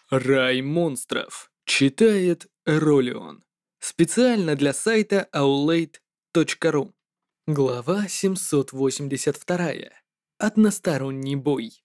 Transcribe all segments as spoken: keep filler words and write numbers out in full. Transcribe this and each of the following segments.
Рай монстров. Читает Ролион. Специально для сайта аулейт точка ру. Глава семьсот восемьдесят два. Односторонний бой.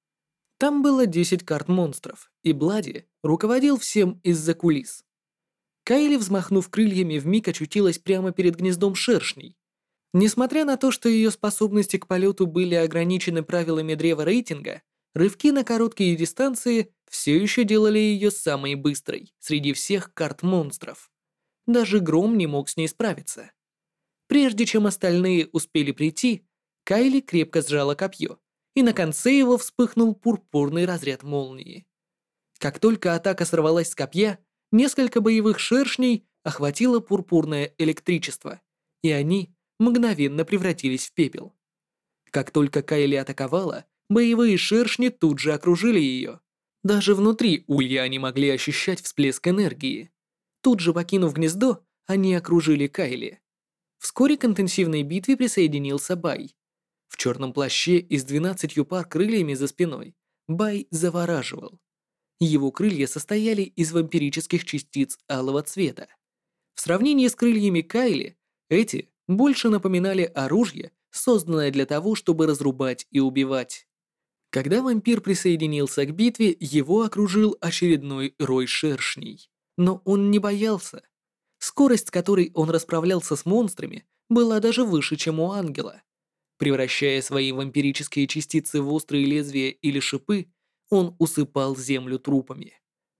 Там было десять карт монстров, и Блади руководил всем из-за кулис. Кайли, взмахнув крыльями, вмиг очутилась прямо перед гнездом шершней. Несмотря на то, что ее способности к полету были ограничены правилами древа рейтинга, рывки на короткие дистанции все еще делали ее самой быстрой среди всех карт монстров. Даже Гром не мог с ней справиться. Прежде чем остальные успели прийти, Кайли крепко сжала копье, и на конце его вспыхнул пурпурный разряд молнии. Как только атака сорвалась с копья, несколько боевых шершней охватило пурпурное электричество, и они мгновенно превратились в пепел. Как только Кайли атаковала, боевые шершни тут же окружили ее. Даже внутри улья они могли ощущать всплеск энергии. Тут же покинув гнездо, они окружили Кайли. Вскоре к интенсивной битве присоединился Бай. В черном плаще и с двенадцатью пар крыльями за спиной Бай завораживал. Его крылья состояли из вампирических частиц алого цвета. В сравнении с крыльями Кайли, эти больше напоминали оружие, созданное для того, чтобы разрубать и убивать. Когда вампир присоединился к битве, его окружил очередной рой шершней. Но он не боялся. Скорость, с которой он расправлялся с монстрами, была даже выше, чем у ангела. Превращая свои вампирические частицы в острые лезвия или шипы, он усыпал землю трупами.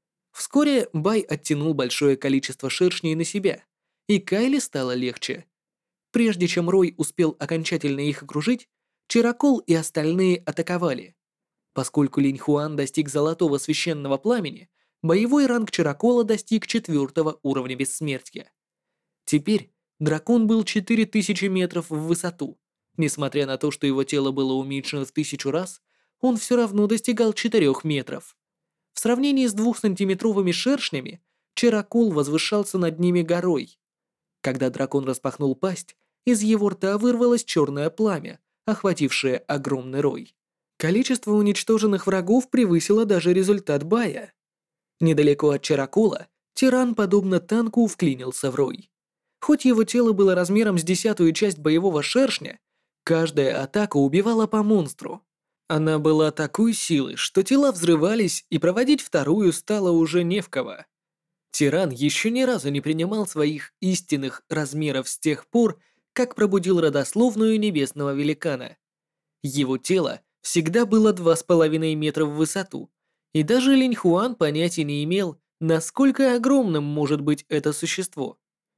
Вскоре Бай оттянул большое количество шершней на себя, и Кайли стало легче. Прежде чем Рой успел окончательно их окружить, Чиракол и остальные атаковали. Поскольку Линь Хуан достиг золотого священного пламени, боевой ранг Чиракола достиг четвертого уровня бессмертия. Теперь дракон был четыре тысячи метров в высоту. Несмотря на то, что его тело было уменьшено в тысячу раз, он все равно достигал четырёх метров. В сравнении с двухсантиметровыми шершнями, Чиракол возвышался над ними горой. Когда дракон распахнул пасть, из его рта вырвалось черное пламя, охватившее огромный рой. Количество уничтоженных врагов превысило даже результат Бая. Недалеко от Чиракола, тиран, подобно танку, вклинился в рой. Хоть его тело было размером с десятую часть боевого шершня, каждая атака убивала по монстру. Она была такой силы, что тела взрывались, и проводить вторую стало уже не в кого. Тиран еще ни разу не принимал своих истинных размеров с тех пор, как пробудил родословную небесного великана. Его тело всегда было два с половиной метра в высоту, и даже Линь Хуан понятия не имел, насколько огромным может быть это существо.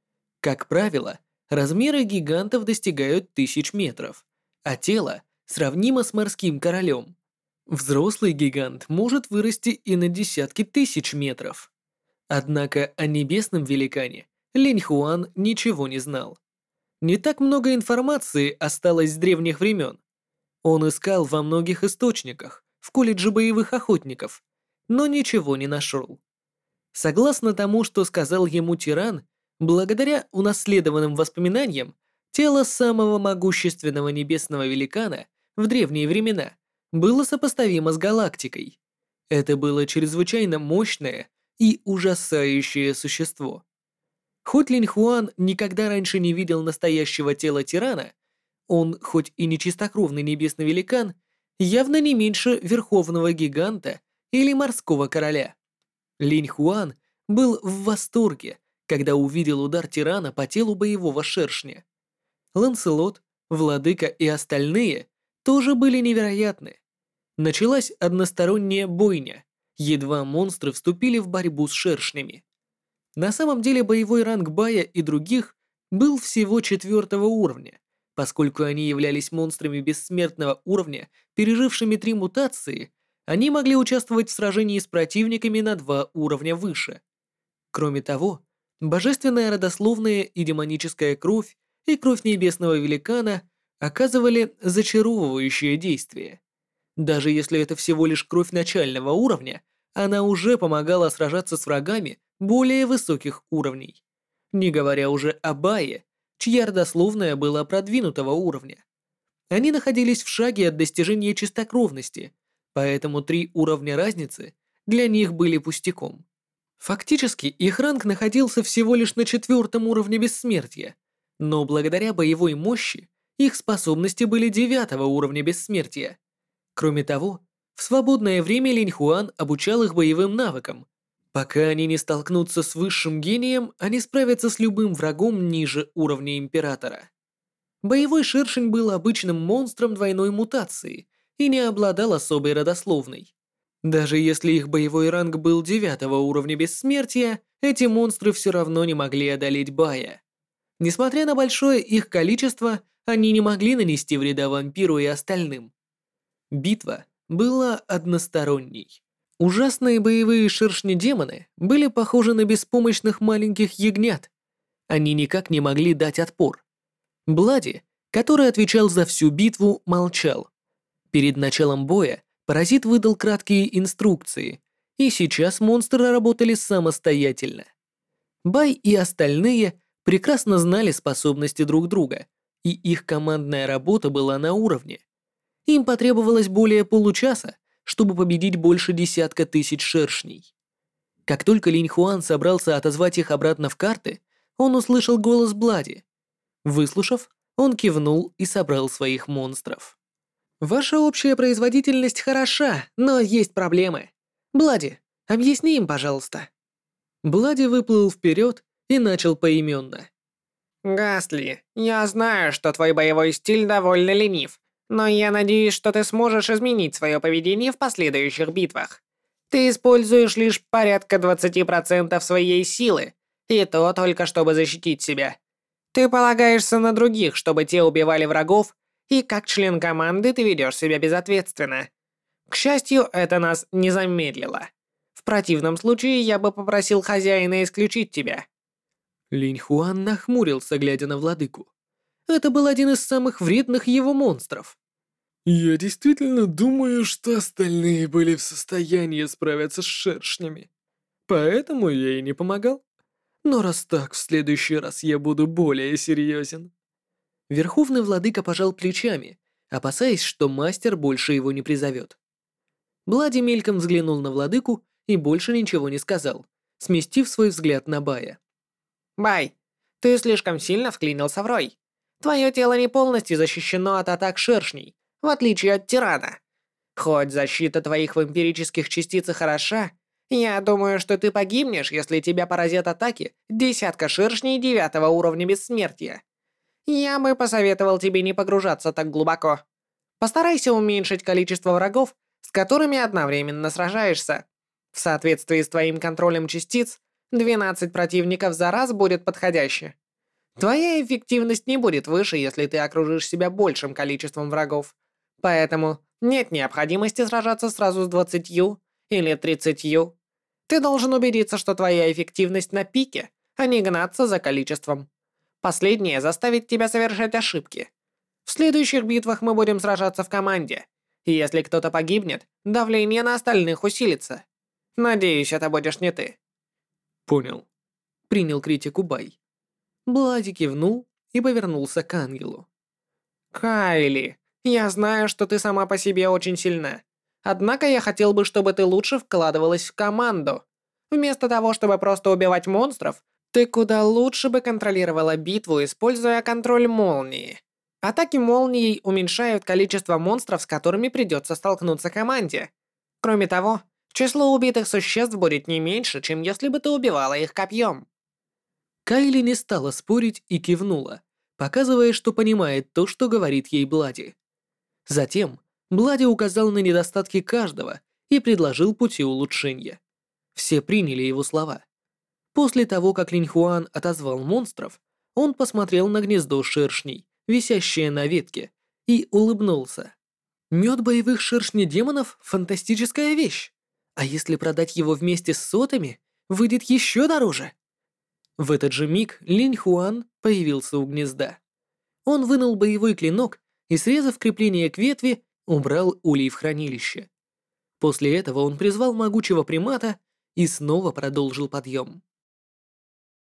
Как правило, размеры гигантов достигают тысяч метров, а тело сравнимо с морским королем. Взрослый гигант может вырасти и на десятки тысяч метров. Однако о небесном великане Линь Хуан ничего не знал. Не так много информации осталось с древних времен. Он искал во многих источниках, в колледже боевых охотников, но ничего не нашел. Согласно тому, что сказал ему тиран, благодаря унаследованным воспоминаниям, тело самого могущественного небесного великана в древние времена было сопоставимо с галактикой. Это было чрезвычайно мощное и ужасающее существо. Хоть Линь Хуан никогда раньше не видел настоящего тела тирана, он, хоть и не чистокровный небесный великан, явно не меньше верховного гиганта или морского короля. Линь Хуан был в восторге, когда увидел удар тирана по телу боевого шершня. Ланселот, Владыка и остальные тоже были невероятны. Началась односторонняя бойня, едва монстры вступили в борьбу с шершнями. На самом деле боевой ранг Бая и других был всего четвертого уровня, поскольку они являлись монстрами бессмертного уровня, пережившими три мутации, они могли участвовать в сражении с противниками на два уровня выше. Кроме того, божественная родословная и демоническая кровь и кровь небесного великана оказывали зачаровывающее действие. Даже если это всего лишь кровь начального уровня, она уже помогала сражаться с врагами более высоких уровней. Не говоря уже о Бае, чья родословная была продвинутого уровня. Они находились в шаге от достижения чистокровности, поэтому три уровня разницы для них были пустяком. Фактически, их ранг находился всего лишь на четвертом уровне бессмертия, но благодаря боевой мощи их способности были девятого уровня бессмертия. Кроме того, в свободное время Линь Хуан обучал их боевым навыкам. Пока они не столкнутся с высшим гением, они справятся с любым врагом ниже уровня Императора. Боевой шершень был обычным монстром двойной мутации и не обладал особой родословной. Даже если их боевой ранг был девятого уровня бессмертия, эти монстры все равно не могли одолеть Бая. Несмотря на большое их количество, они не могли нанести вреда вампиру и остальным. Битва была односторонней. Ужасные боевые шершни-демоны были похожи на беспомощных маленьких ягнят. Они никак не могли дать отпор. Блади, который отвечал за всю битву, молчал. Перед началом боя паразит выдал краткие инструкции, и сейчас монстры работали самостоятельно. Бай и остальные прекрасно знали способности друг друга, и их командная работа была на уровне. Им потребовалось более получаса, чтобы победить больше десятка тысяч шершней. Как только Линь Хуан собрался отозвать их обратно в карты, он услышал голос Блади. Выслушав, он кивнул и собрал своих монстров. «Ваша общая производительность хороша, но есть проблемы. Блади, объясни им, пожалуйста». Блади выплыл вперед и начал поименно. Гасли, я знаю, что твой боевой стиль довольно ленив, но я надеюсь, что ты сможешь изменить свое поведение в последующих битвах. Ты используешь лишь порядка двадцати процентов своей силы, и то только чтобы защитить себя. Ты полагаешься на других, чтобы те убивали врагов, и как член команды ты ведешь себя безответственно. К счастью, это нас не замедлило. В противном случае я бы попросил хозяина исключить тебя. Линь Хуан нахмурился, глядя на владыку. Это был один из самых вредных его монстров. «Я действительно думаю, что остальные были в состоянии справиться с шершнями. Поэтому я и не помогал. Но раз так, в следующий раз я буду более серьезен». Верховный владыка пожал плечами, опасаясь, что мастер больше его не призовет. Блади мельком взглянул на владыку и больше ничего не сказал, сместив свой взгляд на Бая. Бай, ты слишком сильно вклинился в рой. Твое тело не полностью защищено от атак шершней, в отличие от тирана. Хоть защита твоих вампирических частиц и хороша, я думаю, что ты погибнешь, если тебя поразят атаки десятка шершней девятого уровня бессмертия. Я бы посоветовал тебе не погружаться так глубоко. Постарайся уменьшить количество врагов, с которыми одновременно сражаешься. В соответствии с твоим контролем частиц, двенадцать противников за раз будет подходяще. Твоя эффективность не будет выше, если ты окружишь себя большим количеством врагов. Поэтому нет необходимости сражаться сразу с двадцатью или тридцатью. Ты должен убедиться, что твоя эффективность на пике, а не гнаться за количеством. Последнее заставит тебя совершать ошибки. В следующих битвах мы будем сражаться в команде. И если кто-то погибнет, давление на остальных усилится. Надеюсь, это будешь не ты. «Понял», — принял критику Бай. Блади кивнул и повернулся к ангелу. Кайли, я знаю, что ты сама по себе очень сильна. Однако я хотел бы, чтобы ты лучше вкладывалась в команду. Вместо того, чтобы просто убивать монстров, ты куда лучше бы контролировала битву, используя контроль молнии. Атаки молнией уменьшают количество монстров, с которыми придется столкнуться команде. Кроме того, число убитых существ будет не меньше, чем если бы ты убивала их копьем. Кайли не стала спорить и кивнула, показывая, что понимает то, что говорит ей Блади. Затем Блади указал на недостатки каждого и предложил пути улучшения. Все приняли его слова. После того, как Линь Хуан отозвал монстров, он посмотрел на гнездо шершней, висящее на ветке, и улыбнулся. Мед боевых шершней-демонов — фантастическая вещь. А если продать его вместе с сотами, выйдет еще дороже. В этот же миг Линь Хуан появился у гнезда. Он вынул боевой клинок и, срезав крепление к ветви, убрал улей в хранилище. После этого он призвал могучего примата и снова продолжил подъем.